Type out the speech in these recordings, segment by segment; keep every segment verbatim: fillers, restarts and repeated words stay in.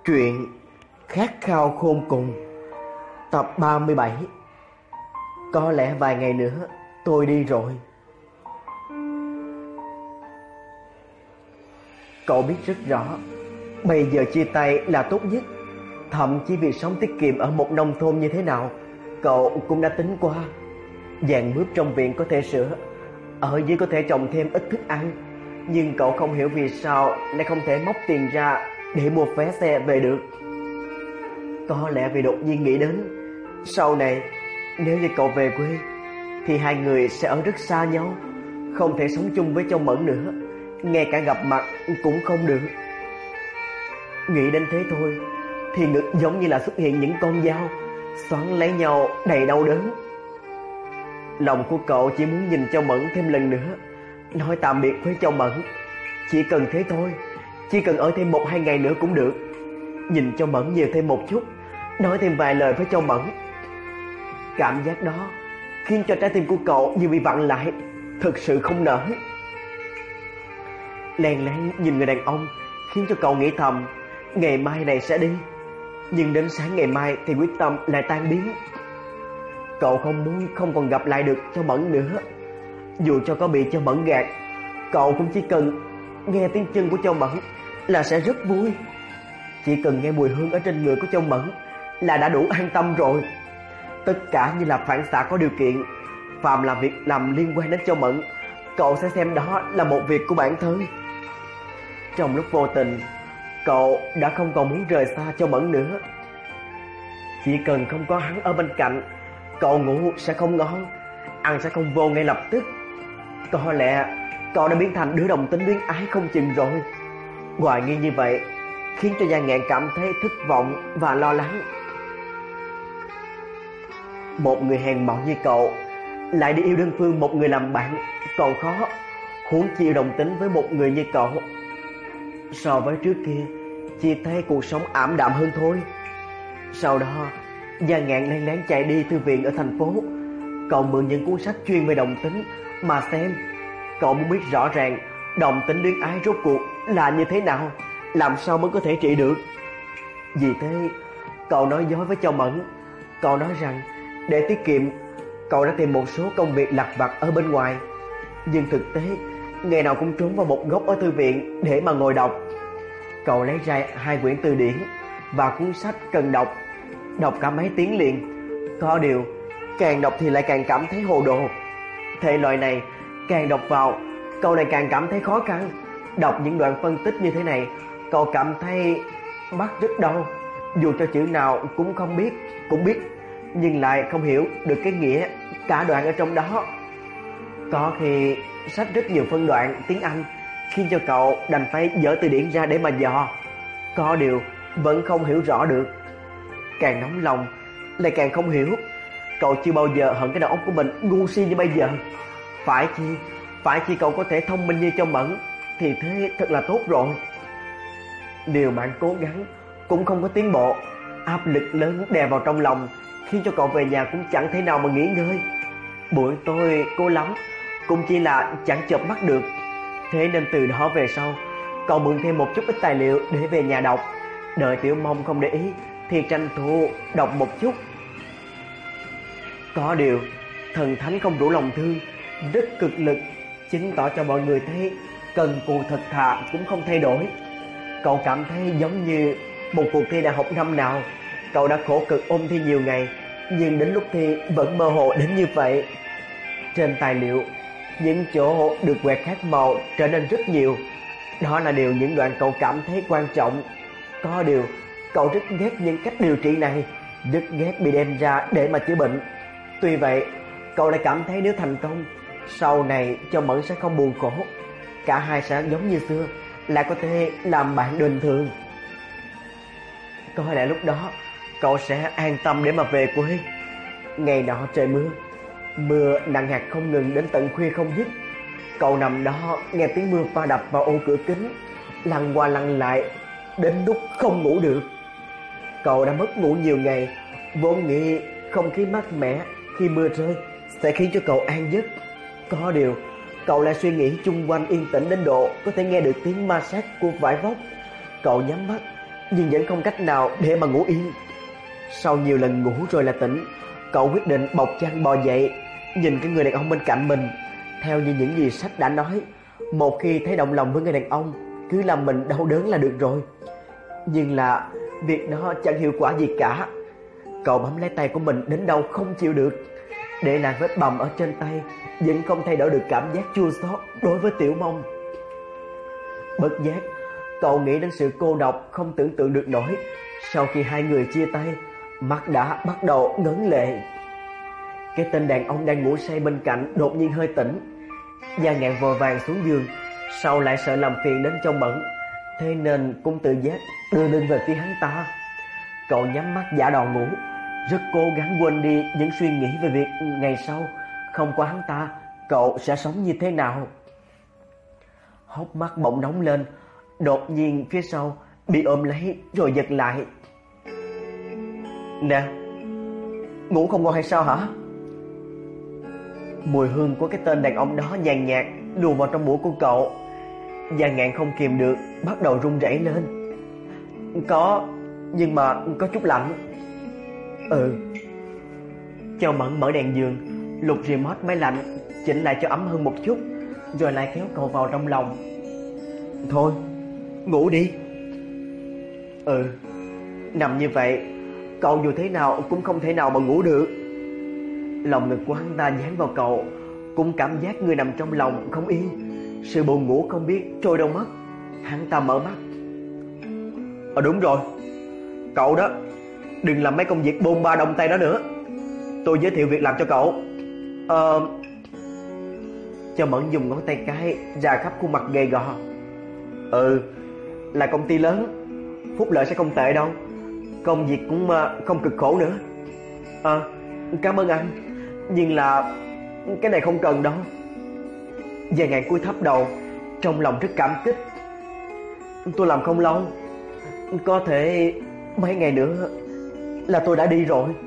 Truyện Khát khao khôn cùng, tập ba mươi bảy. Có lẽ vài ngày nữa tôi đi rồi. Cậu biết rất rõ, bây giờ chia tay là tốt nhất. Thậm chí việc sống tiết kiệm ở một nông thôn như thế nào, cậu cũng đã tính qua. Dàn mướp trong viện có thể sửa, ở dưới có thể trồng thêm ít thức ăn. Nhưng cậu không hiểu vì sao lại không thể móc tiền ra để mua vé xe về được. Có lẽ vì đột nhiên nghĩ đến sau này nếu như cậu về quê thì hai người sẽ ở rất xa nhau, không thể sống chung với Châu Mẫn nữa, ngay cả gặp mặt cũng không được. Nghĩ đến thế thôi thì ngực giống như là xuất hiện những con dao xoắn lấy nhau đầy đau đớn. Lòng của cậu chỉ muốn nhìn Châu Mẫn thêm lần nữa, nói tạm biệt với Châu Mẫn. Chỉ cần thế thôi, chỉ cần ở thêm một hai ngày nữa cũng được. Nhìn Châu Mẫn nhiều thêm một chút, nói thêm vài lời với Châu Mẫn. Cảm giác đó khiến cho trái tim của cậu như bị vặn lại, thực sự không nỡ. Lén lén nhìn người đàn ông khiến cho cậu nghĩ thầm ngày mai này sẽ đi. Nhưng đến sáng ngày mai thì quyết tâm lại tan biến. Cậu không muốn không còn gặp lại được Châu Mẫn nữa. Dù cho có bị Châu Mẫn gạt, cậu cũng chỉ cần nghe tiếng chân của Châu Mẫn là sẽ rất vui. Chỉ cần nghe mùi hương ở trên người của Châu Mẫn là đã đủ an tâm rồi. Tất cả như là phản xạ có điều kiện. Phàm là việc làm liên quan đến Châu Mẫn, cậu sẽ xem đó là một việc của bản thân. Trong lúc vô tình, cậu đã không còn muốn rời xa Châu Mẫn nữa. Chỉ cần không có hắn ở bên cạnh, cậu ngủ sẽ không ngon, ăn sẽ không vô ngay lập tức. Có lẽ cậu đã biến thành đứa đồng tính luyến ái không chừng rồi. Hoài nghi như vậy khiến cho Giang Ngạn cảm thấy thất vọng và lo lắng. Một người hèn mọn như cậu lại đi yêu đơn phương một người làm bạn còn khó, huống chi đồng tính với một người như cậu. So với trước kia, chỉ thấy cuộc sống ảm đạm hơn thôi. Sau đó Giang Ngạn lén lén chạy đi thư viện ở thành phố. Cậu mượn những cuốn sách chuyên về đồng tính mà xem. Cậu muốn biết rõ ràng đồng tính luyến ái rốt cuộc là như thế nào, làm sao mới có thể trị được. Vì thế cậu nói dối với Châu Mẫn. Cậu nói rằng để tiết kiệm, cậu đã tìm một số công việc lặt vặt ở bên ngoài. Nhưng thực tế ngày nào cũng trốn vào một góc ở thư viện để mà ngồi đọc. Cậu lấy ra hai quyển từ điển và cuốn sách cần đọc, đọc cả mấy tiếng liền. Có điều càng đọc thì lại càng cảm thấy hồ đồ. Thể loại này càng đọc vào, cậu lại càng cảm thấy khó khăn. Đọc những đoạn phân tích như thế này, cậu cảm thấy mắt rất đau. Dù cho chữ nào cũng không biết, cũng biết, nhưng lại không hiểu được cái nghĩa cả đoạn ở trong đó. Có khi sách rất nhiều phân đoạn tiếng Anh khiến cho cậu đành phải dở từ điển ra để mà dò. Có điều vẫn không hiểu rõ được. Càng nóng lòng lại càng không hiểu. Cậu chưa bao giờ hận cái đầu óc của mình ngu si như bây giờ. Phải chi Phải chi cậu có thể thông minh như Châu Mẫn thì thế thật là tốt rồi. Điều bạn cố gắng cũng không có tiến bộ. Áp lực lớn đè vào trong lòng khiến cho cậu về nhà cũng chẳng thể nào mà nghỉ ngơi. Buổi tối cố lắm cũng chỉ là chẳng chợp mắt được. Thế nên từ đó về sau, cậu mượn thêm một chút ít tài liệu để về nhà đọc. Đợi Tiểu Mông không để ý thì tranh thủ đọc một chút. Có điều thần thánh không đủ lòng thương, rất cực lực, chứng tỏ cho mọi người thấy cần cù thật thà cũng không thay đổi. Cậu cảm thấy giống như một cuộc thi đại học năm nào. Cậu đã khổ cực ôn thi nhiều ngày, nhưng đến lúc thi vẫn mơ hồ đến như vậy. Trên tài liệu, những chỗ được quẹt khác màu trở nên rất nhiều. Đó là điều những đoạn cậu cảm thấy quan trọng. Có điều cậu rất ghét những cách điều trị này, rất ghét bị đem ra để mà chữa bệnh. Tuy vậy cậu lại cảm thấy nếu thành công, sau này Châu Mẫn sẽ không buồn khổ. Cả hai sẽ giống như xưa, lại có thể làm bạn bình thường. Có lẽ lúc đó cậu sẽ an tâm để mà về quê. Ngày nọ trời mưa, mưa nặng hạt không ngừng đến tận khuya không dứt. Cậu nằm đó nghe tiếng mưa va đập vào ô cửa kính, lăn qua lăn lại đến lúc không ngủ được. Cậu đã mất ngủ nhiều ngày, vốn nghĩ không khí mát mẻ khi mưa rơi sẽ khiến cho cậu an giấc. Có điều cậu lại suy nghĩ chung quanh yên tĩnh đến độ có thể nghe được tiếng ma sát của vải vóc. Cậu nhắm mắt nhưng vẫn không cách nào để mà ngủ yên. Sau nhiều lần ngủ rồi là tỉnh, cậu quyết định bọc chăn bò dậy, nhìn cái người đàn ông bên cạnh mình. Theo như những gì sách đã nói, một khi thấy động lòng với người đàn ông, cứ làm mình đau đớn là được rồi. Nhưng là việc đó chẳng hiệu quả gì cả. Cậu bấm lấy tay của mình đến đâu không chịu được, để lại vết bầm ở trên tay, vẫn không thay đổi được cảm giác chua xót đối với Tiểu Mông. Bất giác, cậu nghĩ đến sự cô độc không tưởng tượng được nổi. Sau khi hai người chia tay, mắt đã bắt đầu ngấn lệ. Cái tên đàn ông đang ngủ say bên cạnh đột nhiên hơi tỉnh. Gia Ngạn vội vàng xuống giường, sau lại sợ làm phiền đến Châu Mẫn, thế nên cũng tự giác đưa lưng về phía hắn ta. Cậu nhắm mắt giả đò ngủ, rất cố gắng quên đi những suy nghĩ về việc ngày sau không có hắn ta cậu sẽ sống như thế nào. Hốc mắt bỗng nóng lên, đột nhiên phía sau bị ôm lấy rồi giật lại. Nè, ngủ không ngon hay sao hả? Mùi hương của cái tên đàn ông đó nhàn nhạt luồn vào trong mũi của cậu. Gia Ngạn không kìm được bắt đầu run rẩy lên. Có, nhưng mà có chút lạnh. Ừ. Châu Mẫn mở đèn giường, lục remote máy lạnh, chỉnh lại cho ấm hơn một chút, rồi lại kéo cậu vào trong lòng. Thôi, ngủ đi. Ừ. Nằm như vậy, cậu dù thế nào cũng không thể nào mà ngủ được. Lòng ngực của hắn ta dán vào cậu, cũng cảm giác người nằm trong lòng không yên. Sự buồn ngủ không biết trôi đâu mất. Hắn ta mở mắt. Ờ đúng rồi, cậu đó, đừng làm mấy công việc bôn ba đông tay đó nữa. Tôi giới thiệu việc làm cho cậu. Ờ... Châu Mẫn dùng ngón tay cái ra khắp khuôn mặt gầy gò. Ừ, là công ty lớn, phúc lợi sẽ không tệ đâu, công việc cũng không cực khổ nữa. Ờ, à, cảm ơn anh, nhưng là cái này không cần đâu. Gia Ngạn cúi thấp đầu, trong lòng rất cảm kích. Tôi làm không lâu, có thể mấy ngày nữa là tôi đã đi rồi.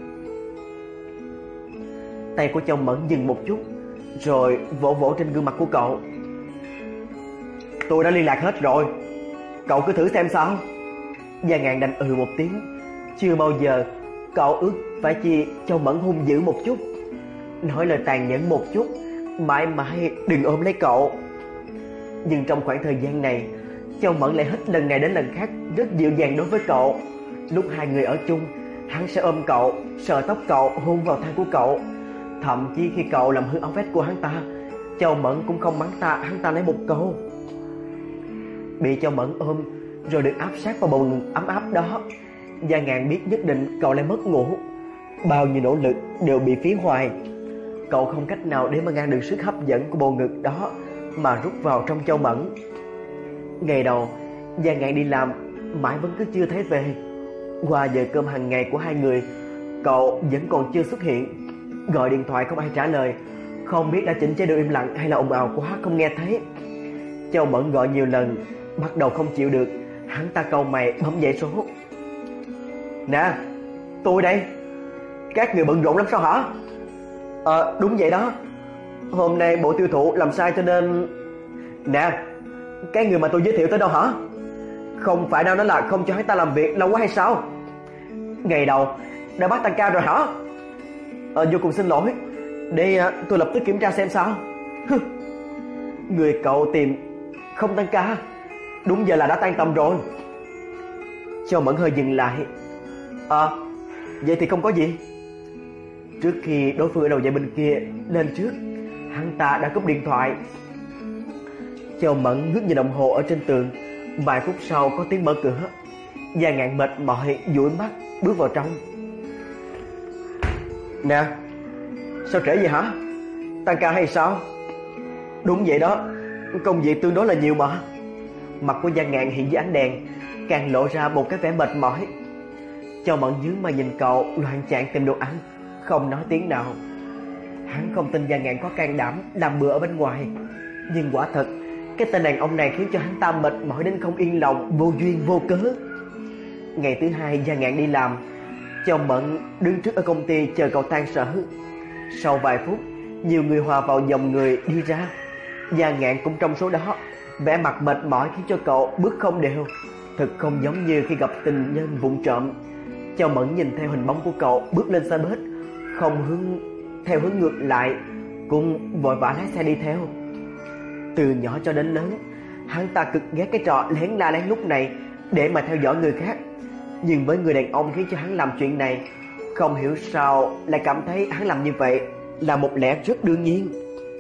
Tay của Châu Mẫn dừng một chút, rồi vỗ vỗ trên gương mặt của cậu. Tôi đã liên lạc hết rồi, cậu cứ thử xem sao. Gia Ngạn đành ừ một tiếng. Chưa bao giờ cậu ước phải chi Châu Mẫn hung dữ một chút, nói lời tàn nhẫn một chút, mãi mãi đừng ôm lấy cậu. Nhưng trong khoảng thời gian này, Châu Mẫn lại hết lần này đến lần khác rất dịu dàng đối với cậu. Lúc hai người ở chung, hắn sẽ ôm cậu, sờ tóc cậu, hôn vào thai của cậu. Thậm chí khi cậu làm hư áo vest của hắn ta, Châu Mẫn cũng không mắng ta hắn ta lấy một câu. Bị Châu Mẫn ôm rồi được áp sát vào bầu ngực ấm áp đó, Gia Ngạn biết nhất định cậu lại mất ngủ. Bao nhiêu nỗ lực đều bị phí hoài. Cậu không cách nào để mà ngăn được sức hấp dẫn của bầu ngực đó mà rút vào trong Châu Mẫn. Ngày đầu Gia Ngạn đi làm mãi vẫn cứ chưa thấy về. Qua giờ cơm hàng ngày của hai người, cậu vẫn còn chưa xuất hiện. Gọi điện thoại không ai trả lời, không biết đã chỉnh chế độ im lặng hay là ồn ào quá không nghe thấy. Châu Mẫn gọi nhiều lần, bắt đầu không chịu được, hắn ta cau mày bấm dãy số. Nè, tôi đây. Các người bận rộn lắm sao hả? Ờ, à, đúng vậy đó. Hôm nay bộ tiêu thụ làm sai cho nên... Nè, cái người mà tôi giới thiệu tới đâu hả? Không phải đâu nói là không cho hắn ta làm việc lâu quá hay sao? Ngày đầu đã bắt tăng ca rồi hả? Ờ, vô cùng xin lỗi. Để uh, tôi lập tức kiểm tra xem sao. Người cậu tìm không tăng ca, đúng giờ là đã tan tầm rồi. Châu Mẫn hơi dừng lại. À, vậy thì không có gì. Trước khi đối phương ở đầu dây bên kia lên trước, hắn ta đã cúp điện thoại. Châu Mẫn ngước nhìn đồng hồ ở trên tường. Vài phút sau có tiếng mở cửa. Gia Ngạn mệt mỏi dụi mắt bước vào trong. Nè, sao trễ vậy hả? Tăng ca hay sao? Đúng vậy đó, công việc tương đối là nhiều mà. Mặt của Gia Ngạn hiện dưới ánh đèn càng lộ ra một cái vẻ mệt mỏi. Châu Mẫn nhướng mà nhìn cậu loạn choạng tìm đồ ăn, không nói tiếng nào. Hắn không tin Gia Ngạn có can đảm làm bữa ở bên ngoài. Nhưng quả thật, cái tên đàn ông này khiến cho hắn ta mệt mỏi đến không yên lòng, vô duyên vô cớ. Ngày thứ hai Gia Ngạn đi làm, Châu Mẫn đứng trước ở công ty chờ cậu tan sở. Sau vài phút, nhiều người hòa vào dòng người đi ra. Gia Ngạn cũng trong số đó. Vẻ mặt mệt mỏi khiến cho cậu bước không đều. Thật không giống như khi gặp tình nhân vụng trộm. Châu Mẫn nhìn theo hình bóng của cậu bước lên xe bus, không hướng theo hướng ngược lại, cũng vội vã lái xe đi theo. Từ nhỏ cho đến lớn, hắn ta cực ghét cái trò lén la lén lút này để mà theo dõi người khác. Nhưng với người đàn ông khiến cho hắn làm chuyện này, không hiểu sao lại cảm thấy hắn làm như vậy là một lẽ rất đương nhiên.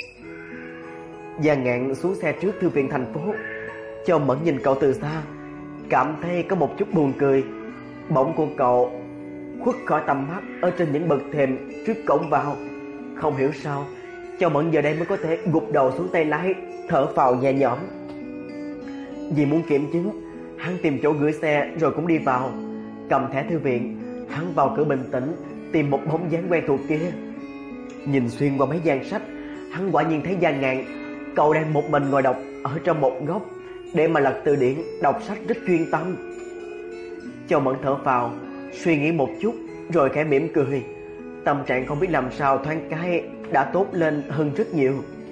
Giang Ngạn xuống xe trước thư viện thành phố. Châu Mẫn nhìn cậu từ xa, cảm thấy có một chút buồn cười. Bỗng của cậu khuất khỏi tầm mắt ở trên những bậc thềm trước cổng vào. Không hiểu sao Châu Mẫn giờ đây mới có thể gục đầu xuống tay lái, thở phào nhẹ nhõm. Vì muốn kiểm chứng, hắn tìm chỗ gửi xe rồi cũng đi vào. Cầm thẻ thư viện, hắn vào cửa bình tĩnh tìm một bóng dáng quen thuộc kia. Nhìn xuyên qua mấy trang sách, hắn quả nhiên thấy Giang Ngạn. Cậu đang một mình ngồi đọc ở trong một góc để mà lật từ điển, đọc sách rất chuyên tâm. Châu Mẫn thở phào, suy nghĩ một chút rồi khẽ mỉm cười. Tâm trạng không biết làm sao thoáng cái đã tốt lên hơn rất nhiều.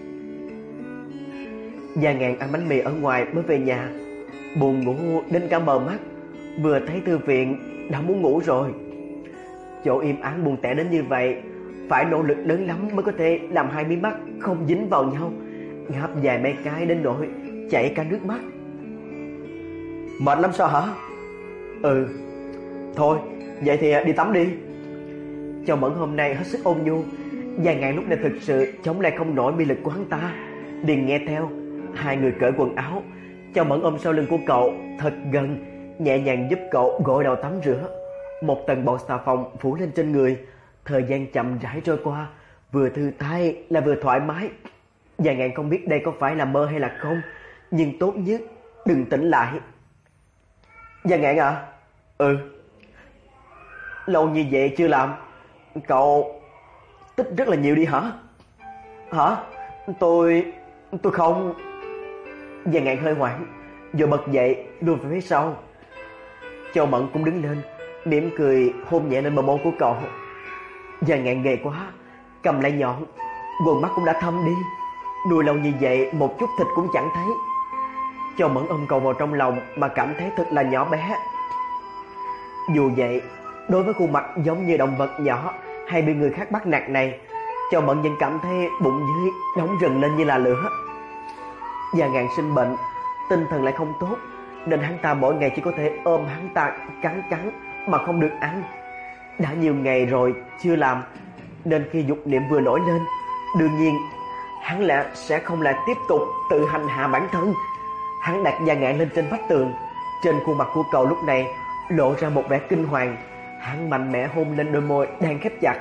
Giang Ngạn ăn bánh mì ở ngoài mới về nhà, buồn ngủ đến cả mờ mắt. Vừa thấy thư viện đã muốn ngủ rồi. Chỗ im ắng buồn tẻ đến như vậy, phải nỗ lực lớn lắm mới có thể làm hai mí mắt không dính vào nhau, ngáp dài mấy cái đến nỗi chảy cả nước mắt. Mệt lắm sao hả? Ừ. Thôi vậy thì đi tắm đi. Châu Mẫn hôm nay hết sức ôn nhu. Giang Ngạn lúc này thực sự chống lại không nổi mị lực của hắn ta, liền nghe theo. Hai người cởi quần áo. Châu Mẫn ôm sau lưng của cậu thật gần, nhẹ nhàng giúp cậu gội đầu tắm rửa. Một tầng bọt xà phòng phủ lên trên người. Thời gian chậm rãi trôi qua, vừa thư thái là vừa thoải mái. Giang Ngạn không biết đây có phải là mơ hay là không, nhưng tốt nhất đừng tỉnh lại. Giang Ngạn à? Ừ. Lâu như vậy chưa làm, cậu tích rất là nhiều đi hả? Hả? Tôi... tôi không... Giang Ngạn hơi hoảng, rồi bật dậy lùi về phía sau. Châu Mẫn cũng đứng lên, mỉm cười hôn nhẹ lên bờ môi của cậu. Giang Ngạn ghê quá, cầm lại nhọn, quần mắt cũng đã thâm đi. Nuôi lâu như vậy một chút thịt cũng chẳng thấy. Châu Mẫn ôm cậu vào trong lòng mà cảm thấy thật là nhỏ bé. Dù vậy, đối với khuôn mặt giống như động vật nhỏ hay bị người khác bắt nạt này, Châu Mẫn vẫn cảm thấy bụng dưới nóng rần lên như là lửa. Giang Ngạn sinh bệnh, tinh thần lại không tốt, nên hắn ta mỗi ngày chỉ có thể ôm hắn ta cắn cắn mà không được ăn. Đã nhiều ngày rồi chưa làm, nên khi dục niệm vừa nổi lên, đương nhiên hắn lại sẽ không lại tiếp tục tự hành hạ bản thân. Hắn đặt Giang Ngạn lên trên vách tường. Trên khuôn mặt của cậu lúc này lộ ra một vẻ kinh hoàng. Hắn mạnh mẽ hôn lên đôi môi đang khép chặt.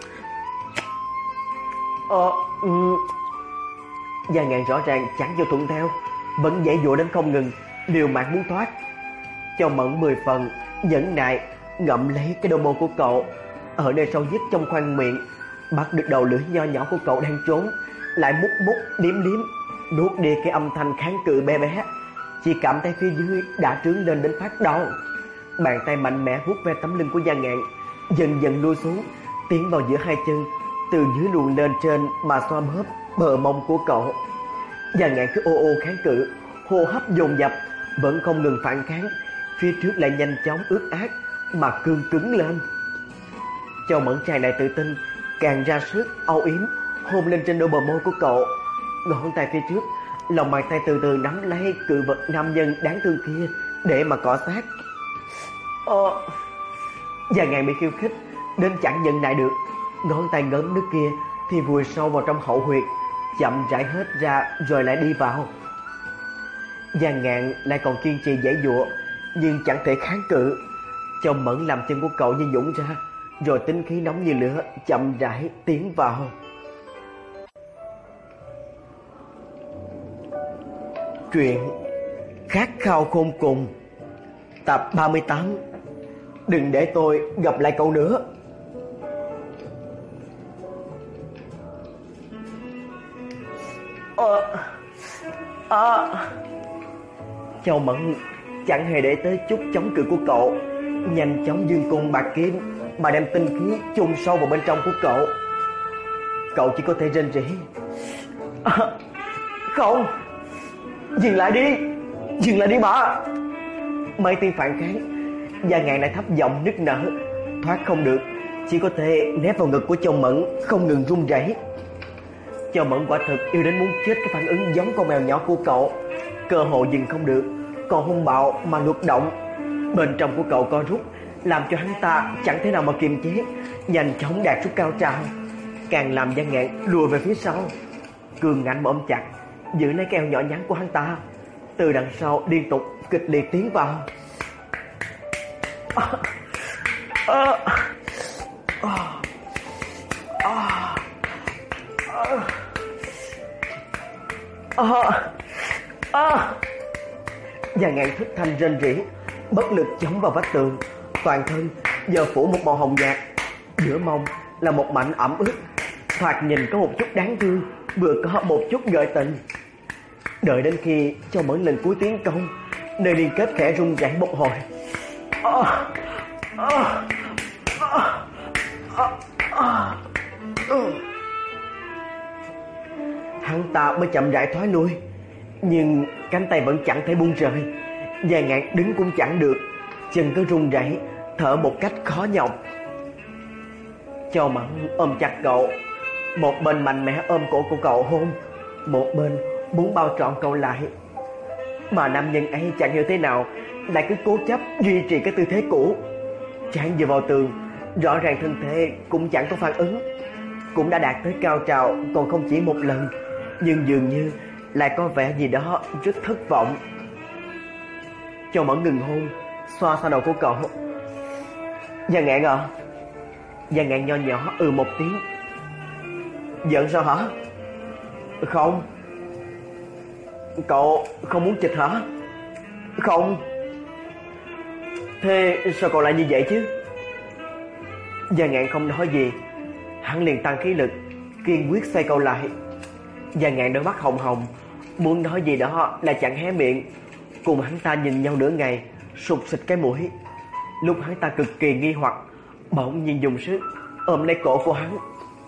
Ờ... Um... Giang Ngạn rõ ràng chẳng cho thuận theo, vẫn giãy giụa đến không ngừng, liều mạng muốn thoát. Châu Mẫn mười phần nhẫn nại ngậm lấy cái đôi môi của cậu. Ở nơi sâu nhất trong khoang miệng, bắt được đầu lưỡi nho nhỏ của cậu đang trốn, lại mút mút liếm liếm, nuốt đi cái âm thanh kháng cự bé bé. Chỉ cảm thấy phía dưới đã trướng lên đến phát đau. Bàn tay mạnh mẽ vuốt ve tấm lưng của Giang Ngạn, dần dần lui xuống, tiến vào giữa hai chân, từ dưới luồn lên trên mà xoa bóp bờ mông của cậu. Giang Ngạn cứ ô ô kháng cự, hô hấp dồn dập, vẫn không ngừng phản kháng. Phía trước lại nhanh chóng ướt át mà cương cứng lên. Châu Mẫn tràn đầy tự tin, càng ra sức âu yếm hôn lên trên đôi bờ môi của cậu. Ngón tay phía trước, lòng bàn tay từ từ nắm lấy cự vật nam nhân đáng thương kia để mà cọ sát. Ờ... Giang Ngạn bị khiêu khích đến chẳng nhận lại được, ngón tay ngấm nước kia thì vùi sâu vào trong hậu huyệt, chậm rãi hết ra rồi lại đi vào. Giang Ngạn lại còn kiên trì giãy giụa, nhưng chẳng thể kháng cự. Châu Mẫn làm chân của cậu như nhũn ra, rồi tính khí nóng như lửa chậm rãi tiến vào. Truyện Khát khao khôn cùng, tập ba mươi tám. Đừng để tôi gặp lại cậu nữa. Ờ... À... Châu Mẫn chẳng hề để tới chút chống cự của cậu, nhanh chóng dương cung bạc kiếm mà đem tinh khí chôn sâu vào bên trong của cậu. Cậu chỉ có thể rên rỉ. À, không, dừng lại đi, dừng lại đi mà. mấy tiếng phản kháng, Gia Ngạn lại thấp giọng nức nở, thoát không được, chỉ có thể nép vào ngực của Châu Mẫn không ngừng run rẩy. Châu Mẫn quả thực yêu đến muốn chết cái phản ứng giống con mèo nhỏ của cậu, cơ hội dừng không được, còn hung bạo mà luật động. Bên trong của cậu co rút, làm cho hắn ta chẳng thể nào mà kiềm chế, nhanh chóng đạt xuất cao trào, càng làm Gia Ngạn lùi về phía sau. Cường ngạnh mà ôm chặt, giữ lấy cái eo nhỏ nhắn của hắn ta, từ đằng sau liên tục kịch liệt tiến vào. À, à, à, à, à, à. Gia Ngạn thất thanh rên rỉ, bất lực chống vào vách tường, toàn thân giờ phủ một màu hồng nhạt, giữa mông là một mảnh ẩm ướt, thoạt nhìn có một chút đáng thương, vừa có một chút gợi tình. Đợi đến khi Châu Mẫn lần cuối tiến công, nơi liên kết khẽ rung rẩy một hồi. À, à, à, à, à, à. Hắn ta mới chậm rãi thoái lui, nhưng cánh tay vẫn chẳng thể buông rời. Gia Ngạn đứng cũng chẳng được, chân cứ run rẩy, thở một cách khó nhọc. Châu Mẫn ôm chặt cậu, một bên mạnh mẽ ôm cổ của cậu hôn, một bên muốn bao trọn cậu lại. Mà nam nhân ấy chẳng hiểu thế nào lại cứ cố chấp duy trì cái tư thế cũ, chán dựa vào tường, rõ ràng thân thể cũng chẳng có phản ứng, cũng đã đạt tới cao trào còn không chỉ một lần, nhưng dường như lại có vẻ gì đó rất thất vọng. Châu Mẫn ngừng hôn, xoa xoa đầu của cậu. Gia Ngạn à? Gia Ngạn nho nhỏ ừ một tiếng. Giận sao hả? Không. Cậu không muốn chịch hả? Không. Thế sao cậu lại như vậy chứ? Gia Ngạn không nói gì, hắn liền tăng khí lực, kiên quyết xoay cậu lại. Gia Ngạn đôi mắt hồng hồng, muốn nói gì đó là chẳng hé miệng. Cùng hắn ta nhìn nhau nửa ngày, sụt xịt cái mũi. Lúc hắn ta cực kỳ nghi hoặc, bỗng nhiên dùng sức ôm lấy cổ của hắn.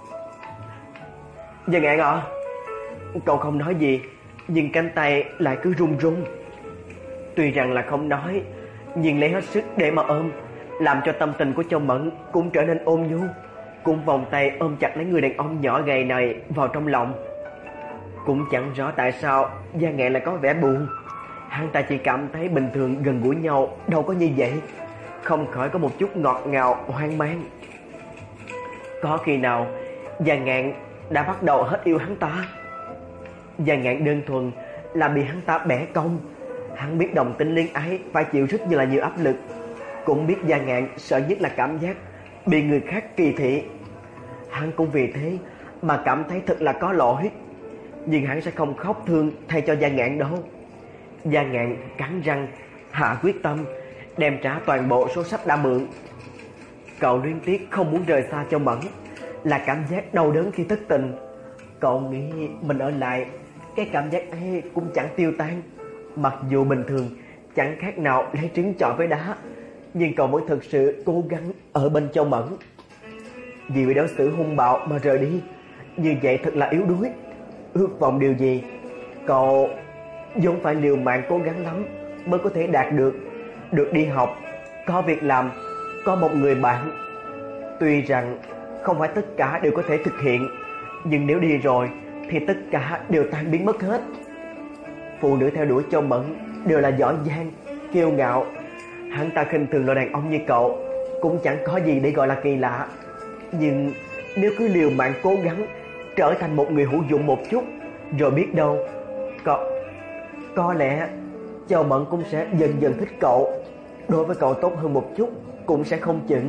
Gia Ngạn à? Cậu không nói gì, nhưng cánh tay lại cứ run run. Tuy rằng là không nói, nhưng lấy hết sức để mà ôm, làm cho tâm tình của Châu Mẫn cũng trở nên ôn nhu, cũng vòng tay ôm chặt lấy người đàn ông nhỏ gầy này vào trong lòng. Cũng chẳng rõ tại sao Gia Ngạn lại có vẻ buồn. Hắn ta chỉ cảm thấy bình thường gần gũi nhau đâu có như vậy, không khỏi có một chút ngọt ngào hoang mang. Có khi nào Gia Ngạn đã bắt đầu hết yêu hắn ta? Gia Ngạn đơn thuần là bị hắn ta bẻ cong. Hắn biết đồng tính liên ái phải chịu rất như là nhiều áp lực, cũng biết Gia Ngạn sợ nhất là cảm giác bị người khác kỳ thị. Hắn cũng vì thế mà cảm thấy thật là có lỗi, nhưng hắn sẽ không khóc thương thay cho Gia Ngạn đâu. Gia Ngạn cắn răng hạ quyết tâm đem trả toàn bộ số sách đã mượn. Cậu luyến tiếc không muốn rời xa Châu Mẫn, là cảm giác đau đớn khi thất tình. Cậu nghĩ mình ở lại, cái cảm giác ấy cũng chẳng tiêu tan. Mặc dù bình thường chẳng khác nào lấy trứng chọi với đá, nhưng cậu vẫn thực sự cố gắng ở bên Châu Mẫn. Vì bị đối xử hung bạo mà rời đi, như vậy thật là yếu đuối. Ước vọng điều gì, cậu vốn phải liều mạng cố gắng lắm mới có thể đạt được. Được đi học, có việc làm, có một người bạn. Tuy rằng không phải tất cả đều có thể thực hiện, nhưng nếu đi rồi thì tất cả đều tan biến mất hết. Phụ nữ theo đuổi Châu Mẫn đều là giỏi giang, kiêu ngạo. Hắn ta khinh thường loại đàn ông như cậu cũng chẳng có gì để gọi là kỳ lạ. Nhưng nếu cứ liều mạng cố gắng trở thành một người hữu dụng một chút, rồi biết đâu Có, có lẽ Châu Mẫn cũng sẽ dần dần thích cậu, đối với cậu tốt hơn một chút cũng sẽ không chừng.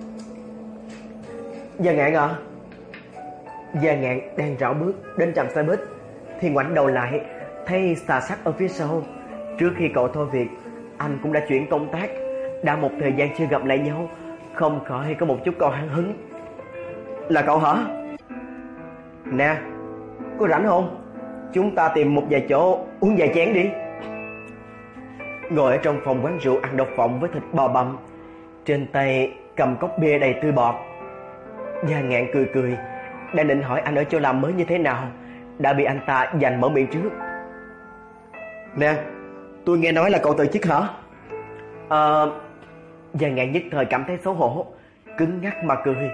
Gia Ngạn à? Gia Ngạn đang rảo bước đến trạm xe buýt thì ngoảnh đầu lại thấy Xà Sắc ở phía sau. Trước khi cậu thôi việc, anh cũng đã chuyển công tác, đã một thời gian chưa gặp lại nhau, không khỏi có một chút cậu hăng hứng. Là cậu hả? Nè, có rảnh không? Chúng ta tìm một vài chỗ uống vài chén đi. Ngồi ở trong phòng quán rượu ăn độc phộng với thịt bò bằm, trên tay cầm cốc bia đầy tươi bọt. Gia Ngạn cười cười, đang định hỏi anh ở chỗ làm mới như thế nào, đã bị anh ta giành mở miệng trước. Nè, tôi nghe nói là cậu từ chức hả? Ờ... Giang Ngạn nhất thời cảm thấy xấu hổ, cứng ngắc mà cười.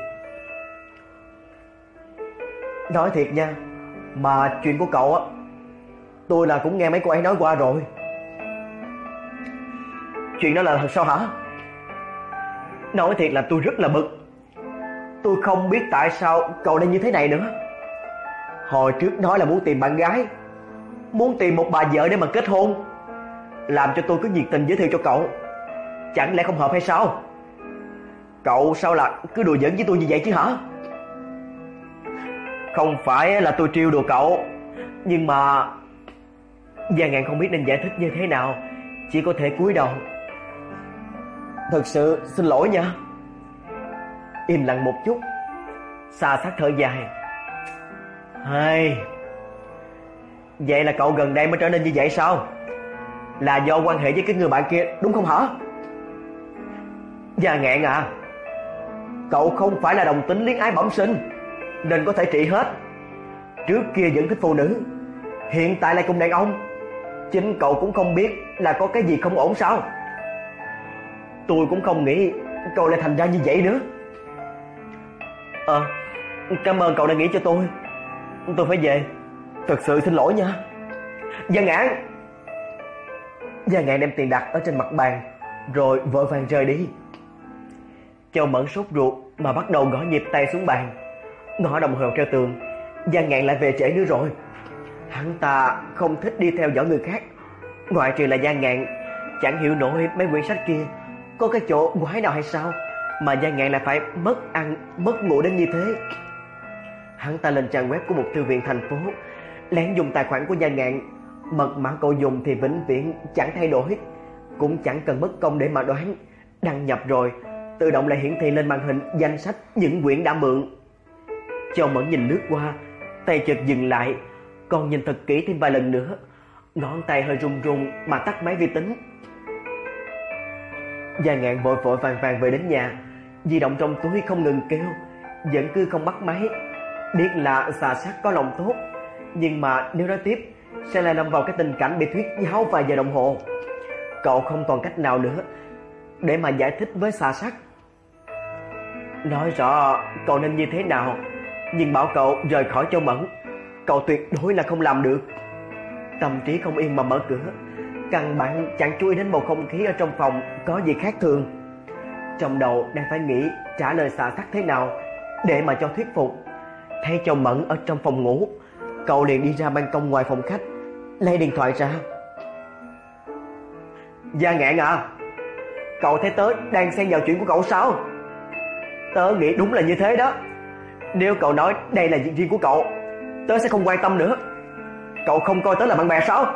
Nói thiệt nha, mà chuyện của cậu á, tôi là cũng nghe mấy cô ấy nói qua rồi. Chuyện đó là thật sao hả? Nói thiệt là tôi rất là bực. Tôi không biết tại sao cậu lại như thế này nữa. Hồi trước nói là muốn tìm bạn gái, muốn tìm một bà vợ để mà kết hôn, làm cho tôi cứ nhiệt tình giới thiệu cho cậu. Chẳng lẽ không hợp hay sao? Cậu sao là cứ đùa giỡn với tôi như vậy chứ hả? Không phải là tôi trêu đùa cậu, nhưng mà Giang Ngạn không biết nên giải thích như thế nào, chỉ có thể cúi đầu. Thật sự xin lỗi nha. Im lặng một chút, Sa Sát thở dài. Hay, vậy là cậu gần đây mới trở nên như vậy sao? Là do quan hệ với cái người bạn kia đúng không hả? Giang Ngạn à, cậu không phải là đồng tính luyến ái bẩm sinh nên có thể trị hết. Trước kia vẫn thích phụ nữ, hiện tại lại cùng đàn ông. Chính cậu cũng không biết là có cái gì không ổn sao? Tôi cũng không nghĩ cậu lại thành ra như vậy nữa. Ờ, cảm ơn cậu đã nghĩ cho tôi. Tôi phải về, thật sự xin lỗi nha. Giang Ngạn. Giang Ngạn đem tiền đặt ở trên mặt bàn rồi vội vàng rời đi. Châu Mẫn sốt ruột mà bắt đầu gõ nhịp tay xuống bàn. Ngõ đồng hồ treo tường, Giang Ngạn lại về trễ nữa rồi. Hắn ta không thích đi theo dõi người khác, ngoại trừ là Giang Ngạn. Chẳng hiểu nổi mấy quyển sách kia có cái chỗ quái nào hay sao mà Giang Ngạn lại phải mất ăn mất ngủ đến như thế. Hắn ta lên trang web của một thư viện thành phố, lén dùng tài khoản của Giang Ngạn. Mật mã cậu dùng thì vĩnh viễn chẳng thay đổi, cũng chẳng cần mất công để mà đoán. Đăng nhập rồi tự động lại hiển thị lên màn hình danh sách những quyển đã mượn. Châu Mẫn nhìn lướt qua, tay chợt dừng lại, còn nhìn thật kỹ thêm vài lần nữa. Ngón tay hơi run run mà tắt máy vi tính. Giang Ngạn vội vội vàng vàng về đến nhà, di động trong túi không ngừng kêu, vẫn cứ không bắt máy. Biết là Sa Sát có lòng tốt, nhưng mà nếu nói tiếp sẽ lại lâm vào cái tình cảnh bị thuyết giáo vài giờ đồng hồ. Cậu không còn cách nào nữa để mà giải thích với Sa Sát. Nói rõ cậu nên như thế nào, nhưng bảo cậu rời khỏi Châu Mẫn, cậu tuyệt đối là không làm được. Tâm trí không yên mà mở cửa, căn bản chẳng chú ý đến bầu không khí ở trong phòng có gì khác thường. Trong đầu đang phải nghĩ trả lời Sa Sát thế nào để mà cho thuyết phục. Thấy Châu Mẫn ở trong phòng ngủ, cậu liền đi ra ban công ngoài phòng khách, lấy điện thoại ra. Giang Ngạn à, cậu thấy tớ đang xen vào chuyện của cậu sao? Tớ nghĩ đúng là như thế đó. Nếu cậu nói đây là chuyện riêng của cậu, tớ sẽ không quan tâm nữa. Cậu không coi tớ là bạn bè sao?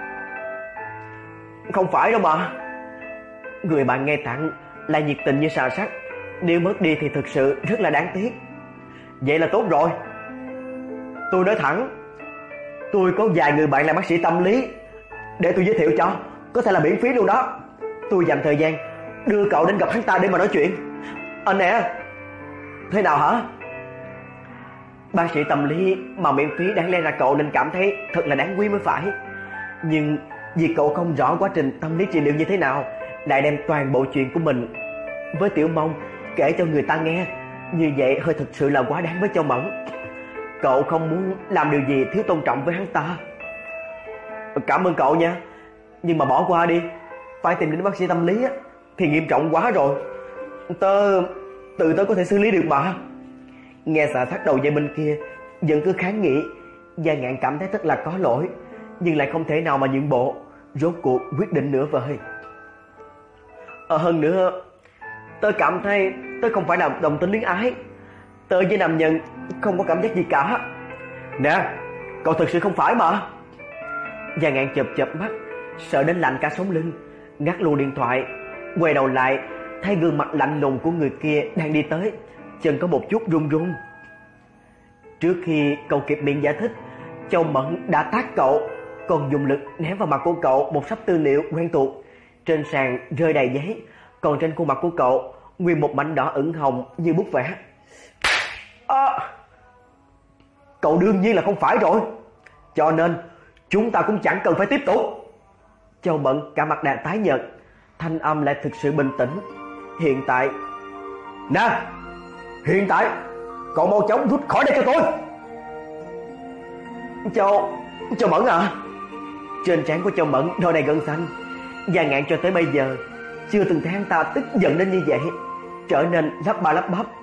Không phải đâu mà. Người bạn nghe tặng lại nhiệt tình như Sa Sát, nếu mất đi thì thực sự rất là đáng tiếc. Vậy là tốt rồi. Tôi nói thẳng, tôi có vài người bạn là bác sĩ tâm lý, để tôi giới thiệu cho, có thể là miễn phí luôn đó. Tôi dành thời gian đưa cậu đến gặp hắn ta để mà nói chuyện. Anh nè. Thế nào hả? Bác sĩ tâm lý mà miễn phí đáng lẽ ra cậu nên cảm thấy thật là đáng quý mới phải. Nhưng vì cậu không rõ quá trình tâm lý trị liệu như thế nào, lại đem toàn bộ chuyện của mình với Tiểu Mông kể cho người ta nghe, như vậy hơi thực sự là quá đáng với Châu Mẫn. Cậu không muốn làm điều gì thiếu tôn trọng với hắn ta. Cảm ơn cậu nha, nhưng mà bỏ qua đi. Phải tìm đến bác sĩ tâm lý á thì nghiêm trọng quá rồi. Tớ tự tớ có thể xử lý được mà. Nghe Sa Sát đầu dây bên kia vẫn cứ kháng nghị, Giang Ngạn cảm thấy rất là có lỗi, nhưng lại không thể nào mà nhượng bộ. Rốt cuộc quyết định nửa vời. Ờ hơn nữa, tớ cảm thấy tớ không phải là đồng tính luyến ái. Tớ với nam nhân không có cảm giác gì cả. Nè, cậu thực sự không phải mà. Giang Ngạn chợp chợp mắt, sợ đến lạnh cả sống lưng, ngắt luôn điện thoại, quay đầu lại thấy gương mặt lạnh lùng của người kia đang đi tới, chân có một chút run run. Trước khi cậu kịp miệng giải thích, Châu Mẫn đã tát cậu, còn dùng lực ném vào mặt của cậu một sấp tư liệu quen thuộc. Trên sàn rơi đầy giấy, còn trên khuôn mặt của cậu nguyên một mảnh đỏ ửng hồng như bút vẽ. À, cậu đương nhiên là không phải rồi, cho nên chúng ta cũng chẳng cần phải tiếp tục. Châu Mẫn cả mặt đà tái nhợt, thanh âm lại thực sự bình tĩnh. Hiện tại, nè, hiện tại cậu mau chóng rút khỏi đây cho tôi. Châu, Châu Mẫn à? Trên trán của Châu Mẫn đôi đầy gân xanh. Gia Ngạn cho tới bây giờ chưa từng thấy hắn ta tức giận đến như vậy, trở nên lắp ba lắp bắp.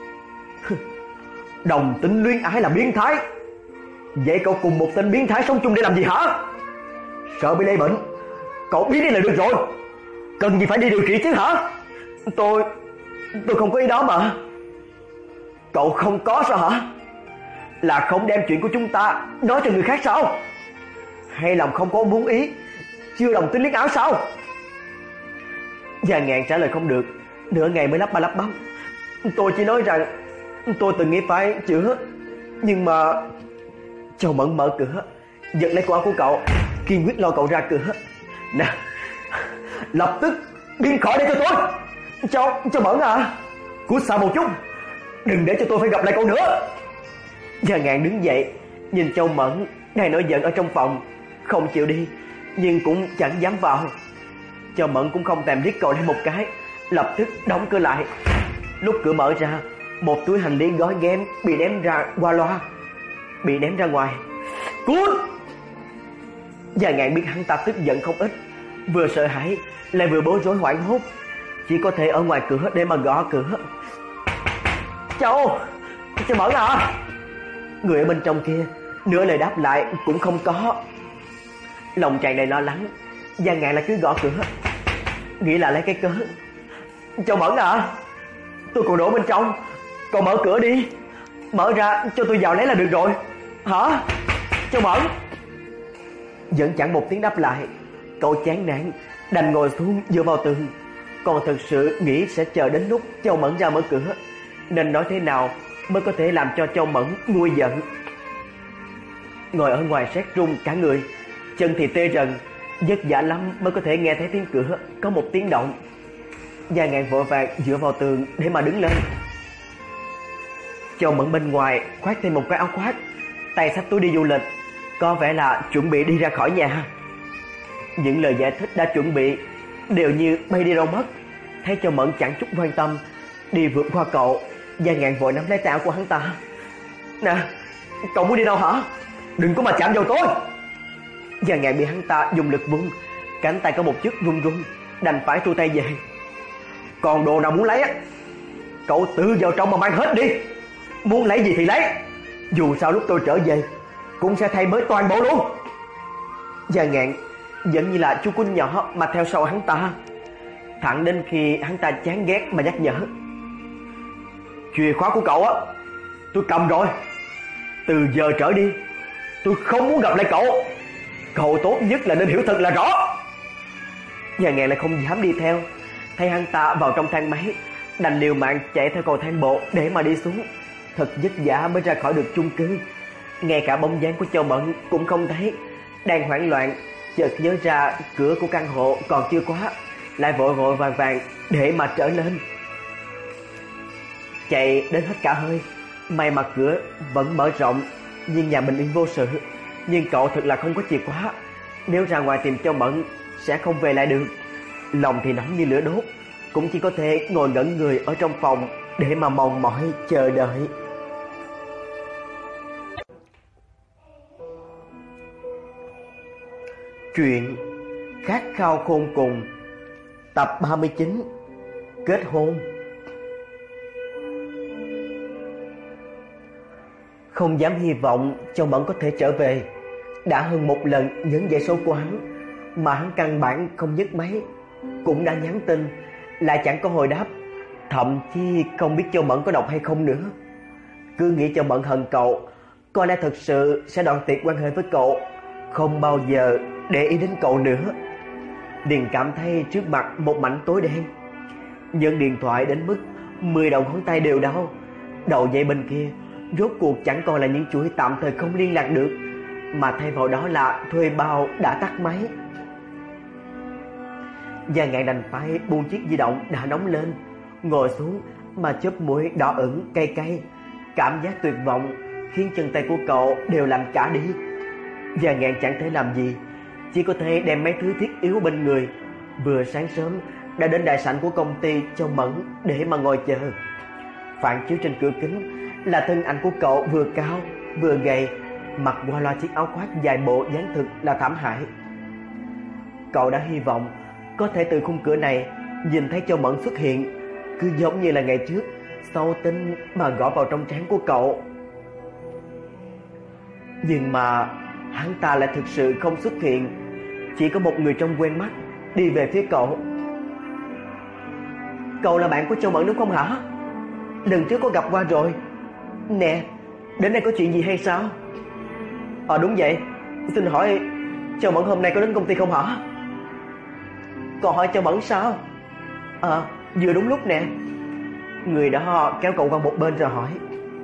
Đồng tính luyến ái là biến thái. Vậy cậu cùng một tên biến thái sống chung để làm gì hả? Sợ bị lây bệnh, cậu biến đi là được rồi. Cần gì phải đi điều trị chứ hả? Tôi Tôi không có ý đó mà. Cậu không có sao hả? Là không đem chuyện của chúng ta nói cho người khác sao? Hay lòng không có muốn ý, chưa đồng tính luyến ái sao? Gia Ngạn trả lời không được, nửa ngày mới lắp ba lắp bắp. Tôi chỉ nói rằng tôi từng nghĩ phải chữa, nhưng mà... Châu Mẫn mở cửa, giật lấy cổ áo của cậu, kiên quyết lôi cậu ra cửa. Nè, lập tức biến khỏi đây cho tôi. Châu, Châu Mẫn à, cút xa một chút, đừng để cho tôi phải gặp lại cậu nữa. Gia Ngạn đứng dậy, nhìn Châu Mẫn đang nổi giận ở trong phòng, không chịu đi, nhưng cũng chẳng dám vào. Châu Mẫn cũng không thèm liếc cậu lên một cái, lập tức đóng cửa lại. Lúc cửa mở ra, một túi hành lý gói ghém bị ném ra qua loa, bị ném ra ngoài. Cút! Gia Ngạn biết hắn ta tức giận không ít, vừa sợ hãi lại vừa bối rối hoảng hốt, chỉ có thể ở ngoài cửa để mà gõ cửa. Châu, Châu Mẫn à? Người ở bên trong kia nửa lời đáp lại cũng không có. Lòng tràn đầy lo lắng, Gia Ngạn lại cứ gõ cửa, nghĩ là lấy cái cớ. Châu Mẫn à, tôi còn đổ bên trong, cậu mở cửa đi, mở ra cho tôi vào lấy là được rồi. Hả? Châu Mẫn? Vẫn chẳng một tiếng đáp lại. Cậu chán nản đành ngồi xuống dựa vào tường. Còn thực sự nghĩ sẽ chờ đến lúc Châu Mẫn ra mở cửa, nên nói thế nào mới có thể làm cho Châu Mẫn nguôi giận. Ngồi ở ngoài rét run cả người, chân thì tê rần, vất vả lắm mới có thể nghe thấy tiếng cửa có một tiếng động. Gia Ngạn vội vàng dựa vào tường để mà đứng lên. Châu Mẫn bên ngoài khoác thêm một cái áo khoác, tay xách túi đi du lịch, có vẻ là chuẩn bị đi ra khỏi nhà. Những lời giải thích đã chuẩn bị đều như bay đi đâu mất. Thấy Châu Mẫn chẳng chút quan tâm, đi vượt qua cậu, Gia Ngạn vội nắm lấy tay áo của hắn ta. Nè, cậu muốn đi đâu hả? Đừng có mà chạm vào tôi. Gia Ngạn bị hắn ta dùng lực vung, cánh tay có một chút run run, đành phải thu tay về. Còn đồ nào muốn lấy á, cậu tự vào trong mà mang hết đi. Muốn lấy gì thì lấy, dù sao lúc tôi trở về cũng sẽ thay mới toàn bộ luôn. Gia Ngạn vẫn như là chú cún nhỏ mà theo sau hắn ta, thẳng đến khi hắn ta chán ghét mà nhắc nhở. Chìa khóa của cậu á, tôi cầm rồi. Từ giờ trở đi tôi không muốn gặp lại cậu. Cậu tốt nhất là nên hiểu thật là rõ. Gia Ngạn lại không dám đi theo, thấy hắn ta vào trong thang máy, đành liều mạng chạy theo cầu thang bộ để mà đi xuống. Thật vất vả mới ra khỏi được chung cư. Ngay cả bóng dáng của Châu Mẫn cũng không thấy. Đang hoảng loạn, chợt nhớ ra cửa của căn hộ còn chưa khóa, lại vội vội vàng vàng để mà trở lên. Chạy đến hết cả hơi, may mà cửa vẫn mở rộng, nhưng nhà bình yên vô sự. Nhưng cậu thật là không có chìa khóa, nếu ra ngoài tìm Châu Mẫn sẽ không về lại được. Lòng thì nóng như lửa đốt, cũng chỉ có thể ngồi ngẩn người ở trong phòng để mà mong mỏi chờ đợi. Chuyện Khát khao khôn cùng, tập ba mươi chín, kết hôn. Không dám hy vọng Châu Mẫn có thể trở về. Đã hơn một lần nhấn dãy số của hắn mà hắn căn bản không nhấc máy, cũng đã nhắn tin lại chẳng có hồi đáp. Thậm chí không biết Châu Mẫn có đọc hay không nữa. Cứ nghĩ Châu Mẫn hận cậu, có lẽ thật sự sẽ đoạn tuyệt quan hệ với cậu, không bao giờ để ý đến cậu nữa. Liền cảm thấy trước mặt một mảnh tối đen. Nhận điện thoại đến mức mười đầu ngón tay đều đau. Đầu dây bên kia rốt cuộc chẳng còn là những chuỗi tạm thời không liên lạc được, mà thay vào đó là thuê bao đã tắt máy. Gia Ngạn đành phải buông chiếc di động đã nóng lên, ngồi xuống mà chớp mũi đỏ ửng cay cay. Cảm giác tuyệt vọng khiến chân tay của cậu đều lạnh cả đi. Gia Ngạn chẳng thể làm gì, chỉ có thể đem mấy thứ thiết yếu bên người vừa sáng sớm đã đến đại sảnh của công ty Châu Mẫn để mà ngồi chờ. Phản chiếu trên cửa kính là thân ảnh của cậu vừa cao vừa gầy, mặc qua loa chiếc áo khoác dài bộ dáng thực là thảm hại. Cậu đã hy vọng có thể từ khung cửa này nhìn thấy Châu Mẫn xuất hiện, cứ giống như là ngày trước, sâu tính mà gõ vào trong trán của cậu. Nhưng mà hắn ta lại thực sự không xuất hiện, chỉ có một người trông quen mắt đi về phía cậu. Cậu là bạn của Châu Mẫn đúng không hả? Lần trước có gặp qua rồi. Nè, đến đây có chuyện gì hay sao? Ờ đúng vậy, xin hỏi Châu Mẫn hôm nay có đến công ty không hả? Còn hỏi Châu Mẫn sao? Ờ, à, vừa đúng lúc nè. Người đó kéo cậu qua một bên rồi hỏi.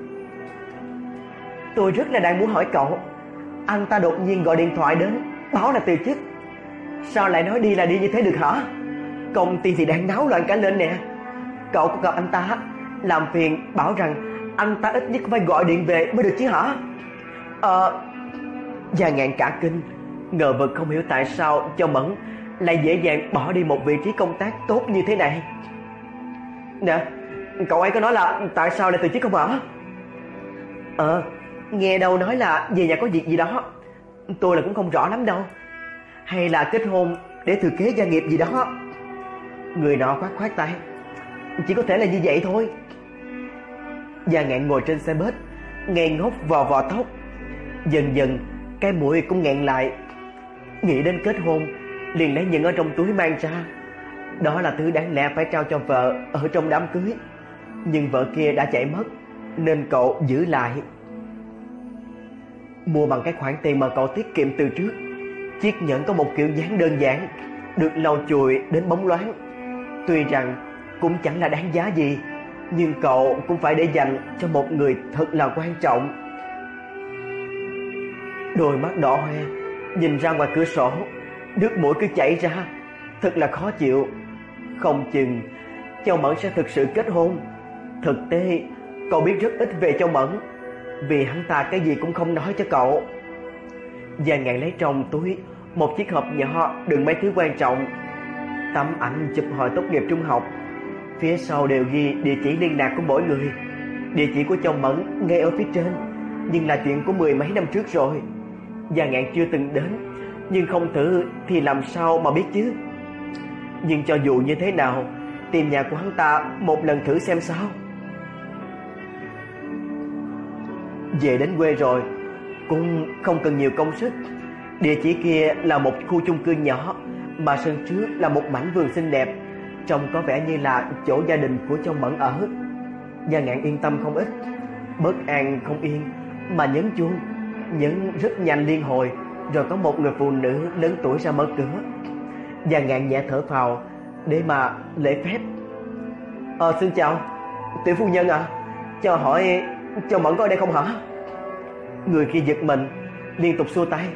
Tôi rất là đang muốn hỏi cậu, anh ta đột nhiên gọi điện thoại đến báo là từ chức, sao lại nói đi là đi như thế được hả? Công ty thì đang náo loạn cả lên nè. Cậu có gặp anh ta, làm phiền bảo rằng anh ta ít nhất phải gọi điện về mới được chứ hả? Ờ... Gia Ngạn cả kinh, ngờ vực không hiểu tại sao Châu Mẫn lại dễ dàng bỏ đi một vị trí công tác tốt như thế này. Nè, cậu ấy có nói là tại sao lại từ chức không hả? Ờ, nghe đâu nói là về nhà có việc gì đó. Tôi là cũng không rõ lắm đâu. Hay là kết hôn để thừa kế gia nghiệp gì đó. Người nọ khoát khoát tay. Chỉ có thể là như vậy thôi. Gia Ngạn ngồi trên xe bus, ngây ngốc vò vò tóc. Dần dần cái mũi cũng nghẹn lại. Nghĩ đến kết hôn, liền lấy những ở trong túi mang ra. Đó là thứ đáng lẽ phải trao cho vợ ở trong đám cưới, nhưng vợ kia đã chạy mất, nên cậu giữ lại. Mua bằng cái khoản tiền mà cậu tiết kiệm từ trước. Chiếc nhẫn có một kiểu dáng đơn giản, được lau chùi đến bóng loáng. Tuy rằng cũng chẳng là đáng giá gì, nhưng cậu cũng phải để dành cho một người thật là quan trọng. Đôi mắt đỏ hoe nhìn ra ngoài cửa sổ, nước mũi cứ chảy ra, thật là khó chịu. Không chừng Châu Mẫn sẽ thực sự kết hôn. Thực tế cậu biết rất ít về Châu Mẫn, vì hắn ta cái gì cũng không nói cho cậu. Gia Ngạn lấy trong túi một chiếc hộp nhỏ đựng mấy thứ quan trọng. Tấm ảnh chụp hồi tốt nghiệp trung học, phía sau đều ghi địa chỉ liên lạc của mỗi người. Địa chỉ của Châu Mẫn ngay ở phía trên, nhưng là chuyện của mười mấy năm trước rồi. Gia Ngạn chưa từng đến, nhưng không thử thì làm sao mà biết chứ. Nhưng cho dù như thế nào, tìm nhà của hắn ta một lần thử xem sao. Về đến quê rồi cũng không cần nhiều công sức. Địa chỉ kia là một khu chung cư nhỏ, mà sân trước là một mảnh vườn xinh đẹp, trông có vẻ như là chỗ gia đình của Châu Mẫn ở. Gia Ngạn yên tâm không ít, bất an không yên mà nhấn chuông. Nhấn rất nhanh liên hồi, rồi có một người phụ nữ lớn tuổi ra mở cửa. Gia Ngạn nhẹ thở phào để mà lễ phép. Ờ xin chào, tiểu phu nhân ạ, à, cho hỏi Châu Mẫn có ở đây không hả? Người kia giật mình, liên tục xua tay.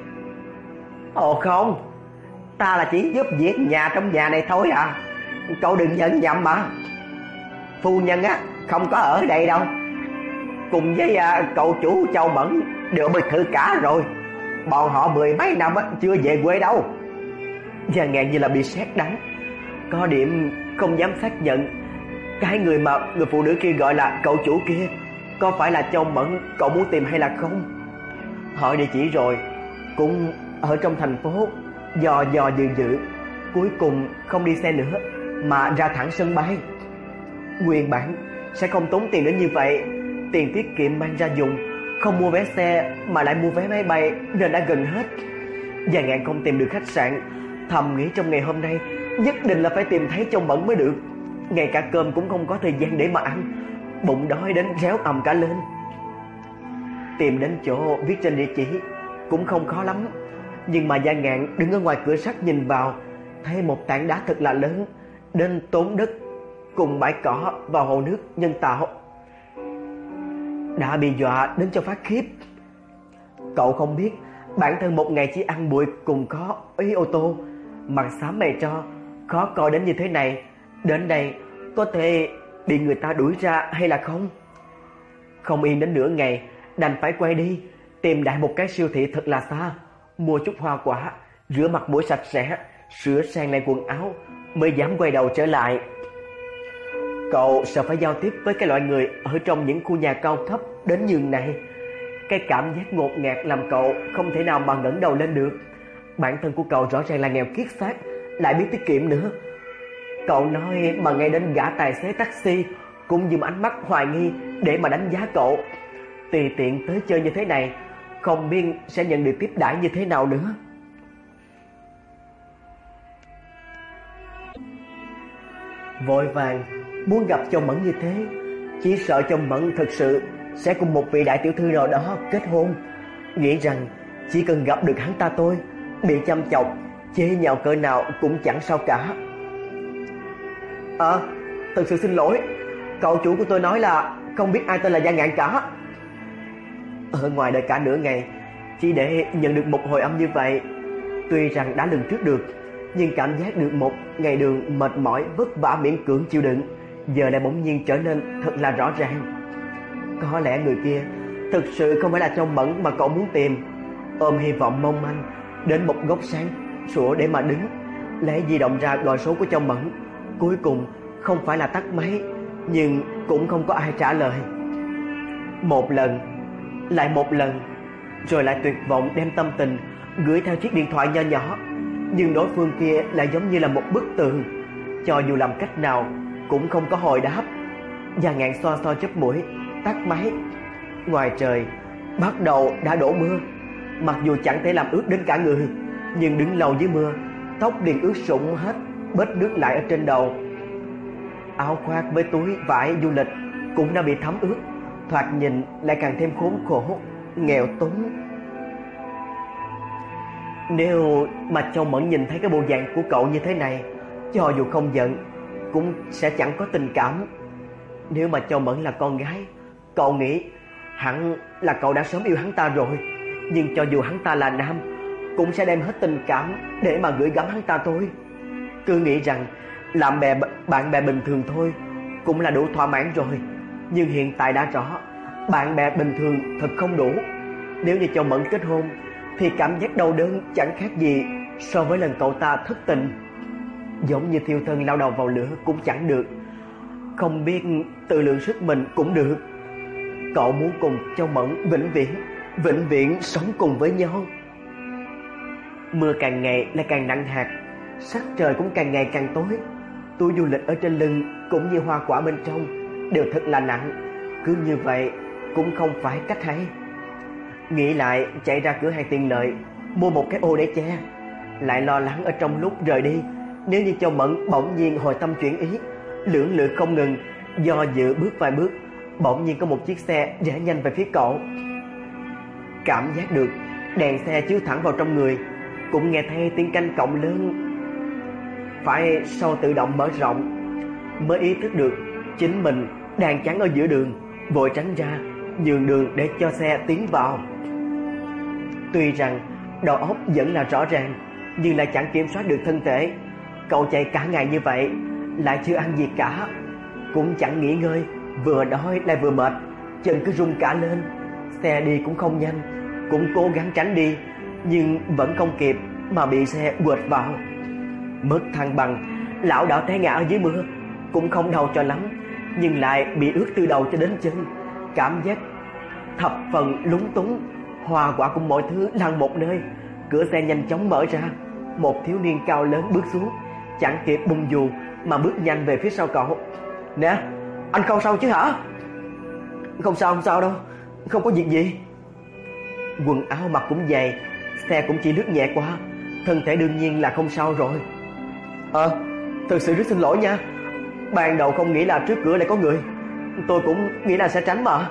Ồ không, ta là chỉ giúp việc nhà trong nhà này thôi à, cậu đừng nhận nhầm mà. Phu nhân á không có ở đây đâu, cùng với à, cậu chủ Châu Mẫn đều biệt thự cả rồi, bọn họ mười mấy năm á chưa về quê đâu. Gia Ngạn như là bị sét đánh, có điểm không dám xác nhận cái người mà người phụ nữ kia gọi là cậu chủ kia có phải là Châu Mẫn cậu muốn tìm hay là không. Hỏi địa chỉ rồi cũng ở trong thành phố, dò dò dự dự, cuối cùng không đi xe nữa mà ra thẳng sân bay. Nguyên bản sẽ không tốn tiền đến như vậy, tiền tiết kiệm mang ra dùng, không mua vé xe mà lại mua vé máy bay nên đã gần hết. Gia Ngạn không tìm được khách sạn, thầm nghĩ trong ngày hôm nay nhất định là phải tìm thấy Châu Mẫn mới được. Ngay cả cơm cũng không có thời gian để mà ăn, bụng đói đến réo ầm cả lên. Tìm đến chỗ viết trên địa chỉ cũng không khó lắm, nhưng mà Gia Ngạn đứng ở ngoài cửa sắt nhìn vào, thấy một tảng đá thật là lớn, đến tốn đất cùng bãi cỏ và hồ nước nhân tạo. Đã bị dọa đến cho phát khiếp. Cậu không biết bản thân một ngày chỉ ăn bụi cùng có ý ô tô, mặt xám mày cho, khó coi đến như thế này, đến đây có thể bị người ta đuổi ra hay là không? Không yên đến nửa ngày, đành phải quay đi, tìm đại một cái siêu thị thật là xa, mua chút hoa quả, rửa mặt mũi sạch sẽ, sửa sang lại quần áo mới dám quay đầu trở lại. Cậu sợ phải giao tiếp với cái loại người ở trong những khu nhà cao thấp đến nhường này. Cái cảm giác ngột ngạt làm cậu không thể nào mà ngẩng đầu lên được. Bản thân của cậu rõ ràng là nghèo kiết xác, lại biết tiết kiệm nữa. Cậu nói mà ngay đến gã tài xế taxi cũng dùng ánh mắt hoài nghi để mà đánh giá cậu. Tùy tiện tới chơi như thế này, không biết sẽ nhận được tiếp đãi như thế nào nữa. Vội vàng muốn gặp Châu Mẫn như thế, chỉ sợ Châu Mẫn thực sự sẽ cùng một vị đại tiểu thư nào đó kết hôn. Nghĩ rằng chỉ cần gặp được hắn ta thôi, bị chăm chọc, chế nhạo cỡ nào cũng chẳng sao cả. À, thật sự xin lỗi, cậu chủ của tôi nói là không biết ai tên là Gia Ngạn cả. Ở ngoài đợi cả nửa ngày chỉ để nhận được một hồi âm như vậy, tuy rằng đã lường trước được, nhưng cảm giác được một ngày đường mệt mỏi vất vả miễn cưỡng chịu đựng giờ lại bỗng nhiên trở nên thật là rõ ràng. Có lẽ người kia thực sự không phải là Châu Mẫn mà cậu muốn tìm. Ôm hy vọng mong manh đến một góc sáng sủa để mà đứng, lấy di động ra gọi số của Châu Mẫn. Cuối cùng không phải là tắt máy, nhưng cũng không có ai trả lời. Một lần, lại một lần, rồi lại tuyệt vọng đem tâm tình gửi theo chiếc điện thoại nho nhỏ, nhưng đối phương kia lại giống như là một bức tường, cho dù làm cách nào cũng không có hồi đáp. Gia Ngạn xoa xoa chóp mũi, tắt máy. Ngoài trời bắt đầu đã đổ mưa, mặc dù chẳng thể làm ướt đến cả người, nhưng đứng lâu dưới mưa, tóc liền ướt sũng hết, bết nước lại ở trên đầu. Áo khoác với túi vải du lịch cũng đã bị thấm ướt, thoạt nhìn lại càng thêm khốn khổ, nghèo túng. Nếu mà Châu Mẫn nhìn thấy cái bộ dạng của cậu như thế này, cho dù không giận cũng sẽ chẳng có tình cảm. Nếu mà Châu Mẫn là con gái, cậu nghĩ hẳn là cậu đã sớm yêu hắn ta rồi. Nhưng cho dù hắn ta là nam, cũng sẽ đem hết tình cảm để mà gửi gắm hắn ta thôi. Cứ nghĩ rằng làm bè bạn bè bình thường thôi cũng là đủ thỏa mãn rồi. Nhưng hiện tại đã rõ, bạn bè bình thường thật không đủ. Nếu như Châu Mẫn kết hôn thì cảm giác đau đớn chẳng khác gì so với lần cậu ta thất tình. Giống như thiêu thân lao đầu vào lửa cũng chẳng được, không biết tự lượng sức mình cũng được. Cậu muốn cùng Châu Mẫn vĩnh viễn, vĩnh viễn sống cùng với nhau. Mưa càng ngày lại càng nặng hạt, sắc trời cũng càng ngày càng tối. Túi du lịch ở trên lưng cũng như hoa quả bên trong đều thật là nặng. Cứ như vậy cũng không phải cách hay. Nghĩ lại chạy ra cửa hàng tiện lợi mua một cái ô để che. Lại lo lắng ở trong lúc rời đi, nếu như Châu Mẫn bỗng nhiên hồi tâm chuyển ý, lưỡng lự không ngừng, do dự bước vài bước, bỗng nhiên có một chiếc xe rẽ nhanh về phía cậu. Cảm giác được đèn xe chiếu thẳng vào trong người, cũng nghe thấy tiếng canh cổng lớn phải sau tự động mở rộng, mới ý thức được chính mình đang chắn ở giữa đường, vội tránh ra nhường đường để cho xe tiến vào. Tuy rằng đầu óc vẫn là rõ ràng, nhưng lại chẳng kiểm soát được thân thể. Cậu chạy cả ngày như vậy, lại chưa ăn gì cả, cũng chẳng nghỉ ngơi, vừa đói lại vừa mệt, chân cứ run cả lên. Xe đi cũng không nhanh, cũng cố gắng tránh đi, nhưng vẫn không kịp mà bị xe quệt vào. Mất thăng bằng, lảo đảo té ngã ở dưới mưa, cũng không đau cho lắm, nhưng lại bị ướt từ đầu cho đến chân. Cảm giác thập phần lúng túng, hoa quả cùng mọi thứ lăn một nơi. Cửa xe nhanh chóng mở ra, một thiếu niên cao lớn bước xuống, chẳng kịp bung dù mà bước nhanh về phía sau cậu. Nè, anh không sao chứ hả? Không sao, không sao đâu, không có việc gì. Quần áo mặc cũng dày, xe cũng chỉ lướt nhẹ qua, thân thể đương nhiên là không sao rồi. Ờ, à, thực sự rất xin lỗi nha. Ban đầu không nghĩ là trước cửa lại có người, tôi cũng nghĩ là sẽ tránh mà.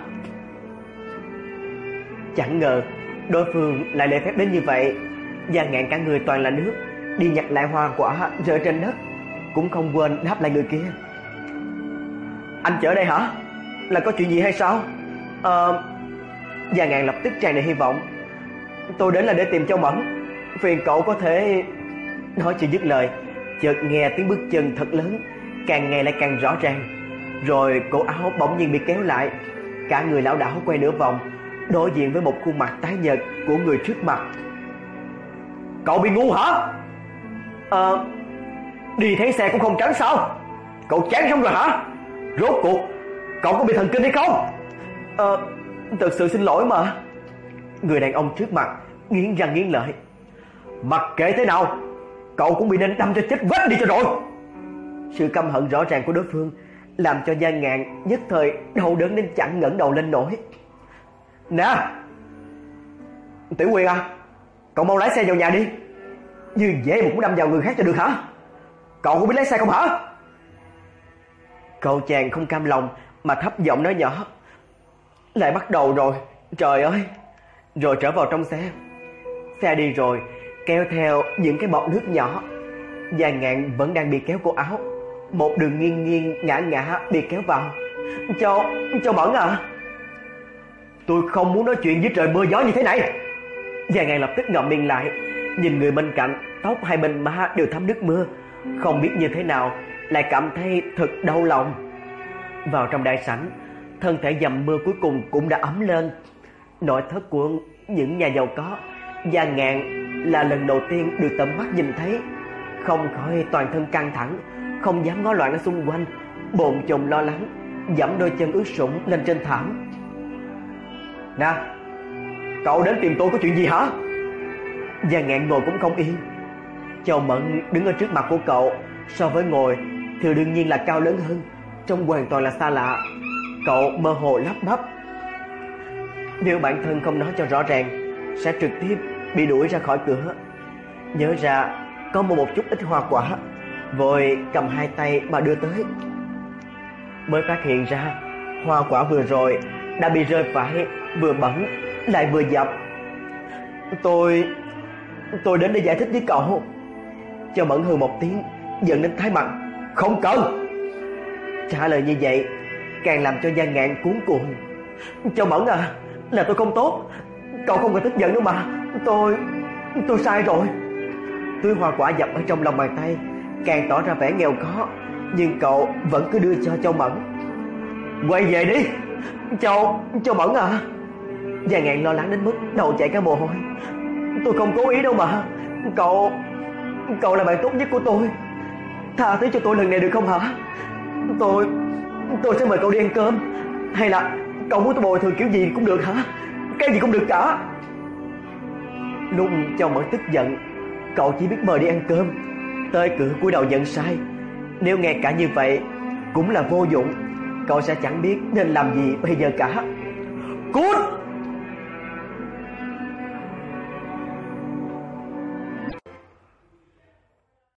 Chẳng ngờ đối phương lại lễ phép đến như vậy. Gia Ngạn cả người toàn là nước, đi nhặt lại hoa quả rơi trên đất, cũng không quên đáp lại người kia. Anh chở đây hả? Là có chuyện gì hay sao? Ờ... À, Gia Ngạn lập tức tràn đầy hy vọng. Tôi đến là để tìm Châu Mẫn, phiền cậu có thể... Nói chưa dứt lời, chợt nghe tiếng bước chân thật lớn, càng ngày lại càng rõ ràng. Rồi cổ áo bỗng nhiên bị kéo lại, cả người lảo đảo quay nửa vòng, đối diện với một khuôn mặt tái nhợt của người trước mặt. Cậu bị ngu hả? Ờ Đi thấy xe cũng không tránh sao? Cậu chán xong rồi hả? Rốt cuộc cậu có bị thần kinh hay không? Ờ Thật sự xin lỗi mà. Người đàn ông trước mặt nghiến răng nghiến lợi. Mặc kệ thế nào, cậu cũng bị nên đâm cho chết vết đi cho rồi. Sự căm hận rõ ràng của đối phương làm cho Gia Ngạn nhất thời đau đớn đến chẳng ngẩng đầu lên nổi. Nè Tiểu Quyền à, cậu mau lái xe vào nhà đi. Như dễ mà cũng đâm vào người khác cho được hả? Cậu không biết lái xe không hả? Cậu chàng không cam lòng mà thấp giọng nói nhỏ. Lại bắt đầu rồi, trời ơi. Rồi trở vào trong xe. Xe đi rồi, kéo theo những cái bọt nước nhỏ. Gia Ngạn vẫn đang bị kéo cổ áo. Một đường nghiêng nghiêng ngã ngã bị kéo vào. Cháu, cháu Mẫn à, tôi không muốn nói chuyện với trời mưa gió như thế này. Gia Ngạn lập tức ngậm miệng lại. Nhìn người bên cạnh, tóc hai bên má đều thấm nước mưa. Không biết như thế nào, lại cảm thấy thật đau lòng. Vào trong đại sảnh, thân thể dầm mưa cuối cùng cũng đã ấm lên. Nội thất của những nhà giàu có, Gia Ngạn là lần đầu tiên được tận mắt nhìn thấy. Không khỏi toàn thân căng thẳng, không dám ngó loạn ở xung quanh, bồn chồn lo lắng, giẫm đôi chân ướt sũng lên trên thảm. Nè, cậu đến tìm tôi có chuyện gì hả? Gia Ngạn ngồi cũng không yên. Châu Mẫn đứng ở trước mặt của cậu, so với ngồi thì đương nhiên là cao lớn hơn, trông hoàn toàn là xa lạ. Cậu mơ hồ lắp bắp. Nếu bản thân không nói cho rõ ràng, sẽ trực tiếp bị đuổi ra khỏi cửa. Nhớ ra có mua một chút ít hoa quả, vội cầm hai tay mà đưa tới. Mới phát hiện ra hoa quả vừa rồi đã bị rơi phải, vừa bẩn lại vừa dập. Tôi Tôi đến để giải thích với cậu. Châu Mẫn hừ một tiếng, giận đến tái mặt. Không cần. Trả lời như vậy càng làm cho Gia Ngạn cuống cuồng. Châu Mẫn à, là tôi không tốt, cậu không cần tức giận nữa mà. Tôi Tôi sai rồi. Túi hoa quả dập ở trong lòng bàn tay càng tỏ ra vẻ nghèo khó, nhưng cậu vẫn cứ đưa cho Châu Mẫn. Quay về đi Châu Châu Mẫn à. Gia Ngạn lo lắng đến mức đầu chảy cả mồ hôi. Tôi không cố ý đâu mà. Cậu Cậu là bạn tốt nhất của tôi, tha thứ cho tôi lần này được không hả? Tôi Tôi sẽ mời cậu đi ăn cơm. Hay là cậu muốn tôi bồi thường kiểu gì cũng được hả? Cái gì cũng được cả. Lúc Châu Mẫn tức giận, cậu chỉ biết mời đi ăn cơm, tới cửa cúi đầu nhận sai. Nếu nghe cả như vậy cũng là vô dụng, cậu sẽ chẳng biết nên làm gì bây giờ cả. Cút!